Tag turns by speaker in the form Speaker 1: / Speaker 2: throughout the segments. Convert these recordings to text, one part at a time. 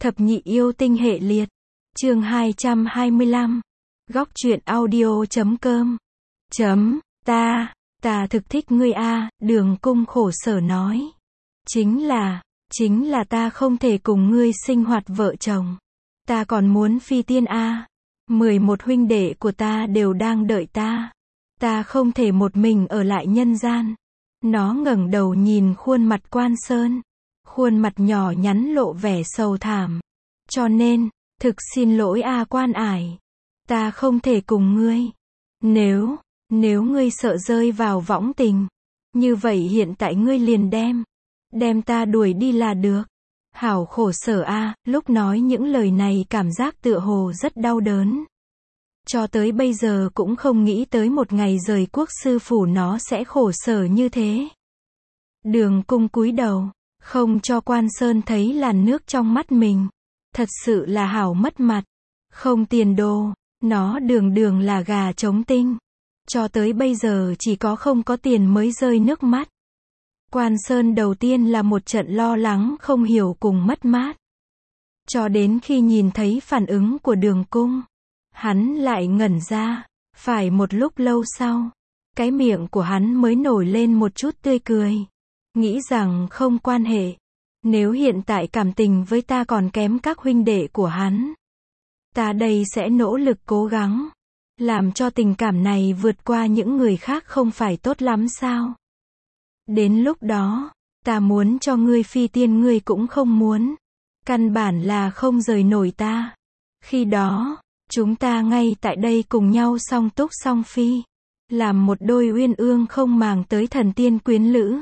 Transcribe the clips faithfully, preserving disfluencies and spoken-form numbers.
Speaker 1: Thập nhị yêu tinh hệ liệt. Chương hai trăm hai mươi lăm. Góc truyện audio chấm com. Chấm, ta, ta thực thích ngươi a, Đường Cung khổ sở nói. Chính là, chính là ta không thể cùng ngươi sinh hoạt vợ chồng. Ta còn muốn phi tiên a. Mười một huynh đệ của ta đều đang đợi ta. Ta không thể một mình ở lại nhân gian. Nó ngẩng đầu nhìn khuôn mặt Quan Sơn. Khuôn mặt nhỏ nhắn lộ vẻ sầu thảm. Cho nên, thực xin lỗi a Quan Ải. Ta không thể cùng ngươi. Nếu, nếu ngươi sợ rơi vào võng tình, như vậy hiện tại ngươi liền đem, đem ta đuổi đi là được. Hảo khổ sở a, lúc nói những lời này cảm giác tựa hồ rất đau đớn. Cho tới bây giờ cũng không nghĩ tới một ngày rời quốc sư phủ nó sẽ khổ sở như thế. Đường Cung cúi đầu, không cho Quan Sơn thấy làn nước trong mắt mình. Thật sự là hảo mất mặt. Không tiền đồ, nó đường đường là gà trống tinh. Cho tới bây giờ chỉ có không có tiền mới rơi nước mắt. Quan Sơn đầu tiên là một trận lo lắng không hiểu cùng mất mát. Cho đến khi nhìn thấy phản ứng của Đường Cung, hắn lại ngẩn ra. Phải một lúc lâu sau, cái miệng của hắn mới nổi lên một chút tươi cười. Nghĩ rằng không quan hệ. Nếu hiện tại cảm tình với ta còn kém các huynh đệ của hắn, ta đây sẽ nỗ lực cố gắng, làm cho tình cảm này vượt qua những người khác không phải tốt lắm sao? Đến lúc đó, ta muốn cho ngươi phi tiên ngươi cũng không muốn. Căn bản là không rời nổi ta. Khi đó, chúng ta ngay tại đây cùng nhau song túc song phi. Làm một đôi uyên ương không màng tới thần tiên quyến lữ.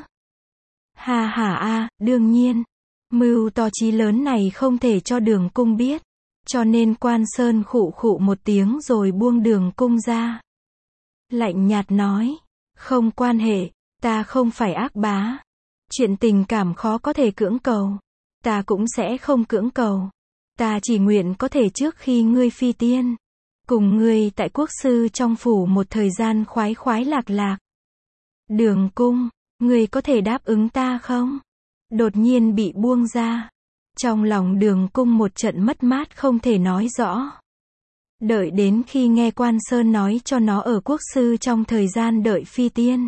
Speaker 1: Ha ha a, đương nhiên. Mưu to chí lớn này không thể cho Đường Cung biết. Cho nên Quan Sơn khụ khụ một tiếng rồi buông Đường Cung ra. Lạnh nhạt nói. Không quan hệ, ta không phải ác bá. Chuyện tình cảm khó có thể cưỡng cầu. Ta cũng sẽ không cưỡng cầu. Ta chỉ nguyện có thể trước khi ngươi phi tiên. Cùng ngươi tại quốc sư trong phủ một thời gian khoái khoái lạc lạc. Đường Cung, ngươi có thể đáp ứng ta không? Đột nhiên bị buông ra. Trong lòng Đường Cung một trận mất mát không thể nói rõ. Đợi đến khi nghe Quan Sơn nói cho nó ở quốc sư trong thời gian đợi phi tiên.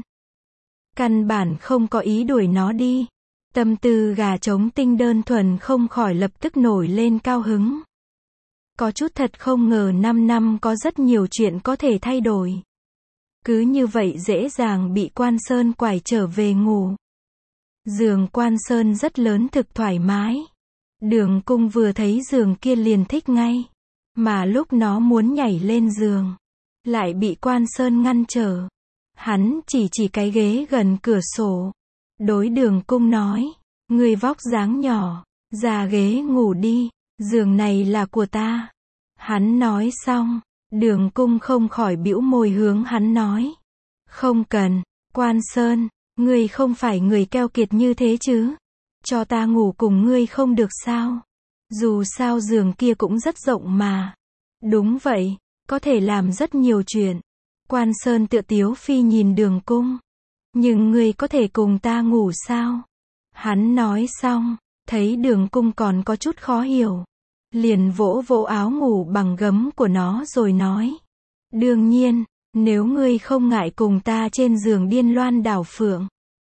Speaker 1: Căn bản không có ý đuổi nó đi. Tâm tư gà trống tinh đơn thuần không khỏi lập tức nổi lên cao hứng. Có chút thật không ngờ năm năm có rất nhiều chuyện có thể thay đổi. Cứ như vậy dễ dàng bị Quan Sơn quải trở về ngủ. Giường Quan Sơn rất lớn thực thoải mái. Đường Cung vừa thấy giường kia liền thích ngay. Mà lúc nó muốn nhảy lên giường, lại bị Quan Sơn ngăn trở. Hắn chỉ chỉ cái ghế gần cửa sổ. Đối Đường Cung nói, ngươi vóc dáng nhỏ, ra ghế ngủ đi, giường này là của ta. Hắn nói xong, Đường Cung không khỏi bĩu môi hướng hắn nói. Không cần, Quan Sơn, ngươi không phải người keo kiệt như thế chứ. Cho ta ngủ cùng ngươi không được sao? Dù sao giường kia cũng rất rộng mà. Đúng vậy, có thể làm rất nhiều chuyện. Quan Sơn tựa tiếu phi nhìn Đường Cung. Nhưng ngươi có thể cùng ta ngủ sao? Hắn nói xong, thấy Đường Cung còn có chút khó hiểu. Liền vỗ vỗ áo ngủ bằng gấm của nó rồi nói. Đương nhiên, nếu ngươi không ngại cùng ta trên giường điên loan đảo phượng.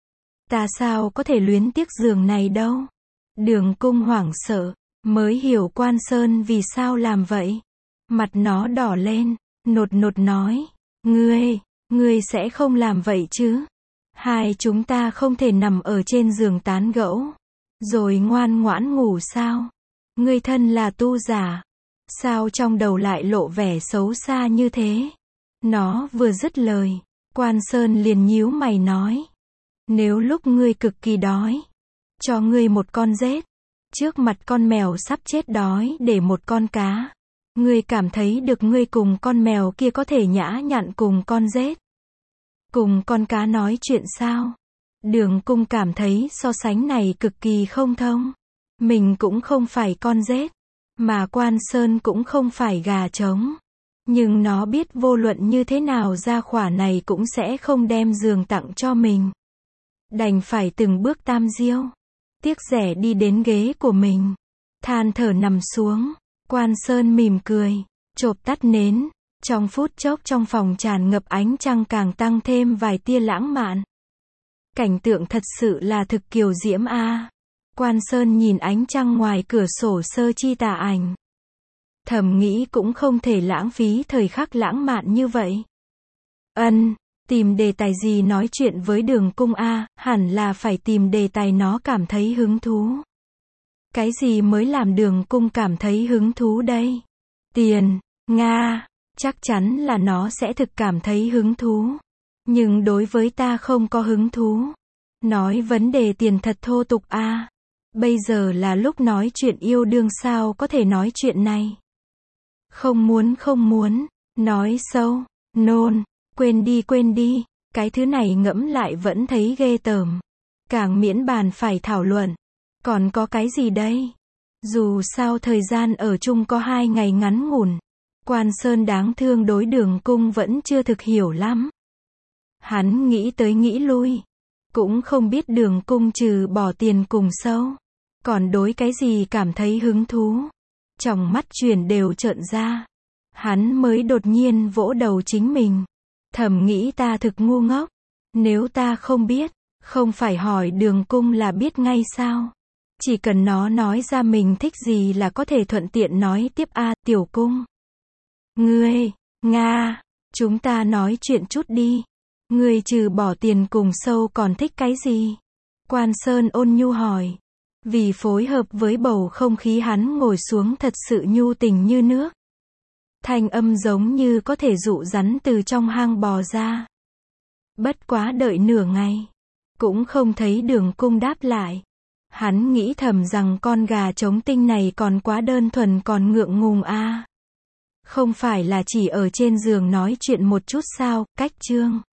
Speaker 1: Ta sao có thể luyến tiếc giường này đâu. Đường Cung hoảng sợ, mới hiểu Quan Sơn vì sao làm vậy. Mặt nó đỏ lên, nột nột nói. Ngươi, ngươi sẽ không làm vậy chứ. Hai chúng ta không thể nằm ở trên giường tán gẫu, rồi ngoan ngoãn ngủ sao? Ngươi thân là tu giả, sao trong đầu lại lộ vẻ xấu xa như thế? Nó vừa dứt lời, Quan Sơn liền nhíu mày nói. Nếu lúc ngươi cực kỳ đói, cho ngươi một con rết, trước mặt con mèo sắp chết đói để một con cá, ngươi cảm thấy được ngươi cùng con mèo kia có thể nhã nhặn cùng con rết, cùng con cá nói chuyện sao? Đường Cung cảm thấy so sánh này cực kỳ không thông. Mình cũng không phải con rết, mà Quan Sơn cũng không phải gà trống. Nhưng nó biết vô luận như thế nào gia khỏa này cũng sẽ không đem giường tặng cho mình. Đành phải từng bước tam diêu. Tiếc rẻ đi đến ghế của mình. than thở nằm xuống. Quan Sơn mỉm cười, chộp tắt nến. Trong phút chốc trong phòng tràn ngập ánh trăng càng tăng thêm vài tia lãng mạn. Cảnh tượng thật sự là thực kiều diễm a. Quan Sơn nhìn ánh trăng ngoài cửa sổ sơ chi tà ảnh. Thầm nghĩ cũng không thể lãng phí thời khắc lãng mạn như vậy. Ân, tìm đề tài gì nói chuyện với Đường Cung a, hẳn là phải tìm đề tài nó cảm thấy hứng thú. Cái gì mới làm Đường Cung cảm thấy hứng thú đây? Tiền, Nga, chắc chắn là nó sẽ thực cảm thấy hứng thú. Nhưng đối với ta không có hứng thú. Nói vấn đề tiền thật thô tục a. Bây giờ là lúc nói chuyện yêu đương sao có thể nói chuyện này. Không muốn không muốn, nói sâu, nôn, quên đi quên đi, cái thứ này ngẫm lại vẫn thấy ghê tởm. Càng miễn bàn phải thảo luận. Còn có cái gì đây? Dù sao thời gian ở chung có hai ngày ngắn ngủn. Quan Sơn đáng thương đối Đường Cung vẫn chưa thực hiểu lắm. Hắn nghĩ tới nghĩ lui. Cũng không biết Đường Cung trừ bỏ tiền cùng sâu. Còn đối cái gì cảm thấy hứng thú. Tròng mắt chuyển đều trợn ra. Hắn mới đột nhiên vỗ đầu chính mình. Thầm nghĩ ta thực ngu ngốc. Nếu ta không biết, không phải hỏi Đường Cung là biết ngay sao. Chỉ cần nó nói ra mình thích gì là có thể thuận tiện nói tiếp a. Tiểu Cung. Ngươi, Nga, chúng ta nói chuyện chút đi. Ngươi trừ bỏ tiền cùng sâu còn thích cái gì? Quan Sơn ôn nhu hỏi. Vì phối hợp với bầu không khí hắn ngồi xuống thật sự nhu tình như nước. Thanh âm giống như có thể dụ rắn từ trong hang bò ra. Bất quá đợi nửa ngày. Cũng không thấy Đường Cung đáp lại. Hắn nghĩ thầm rằng con gà trống tinh này còn quá đơn thuần còn ngượng ngùng a. Không phải là chỉ ở trên giường nói chuyện một chút sao, cách chương.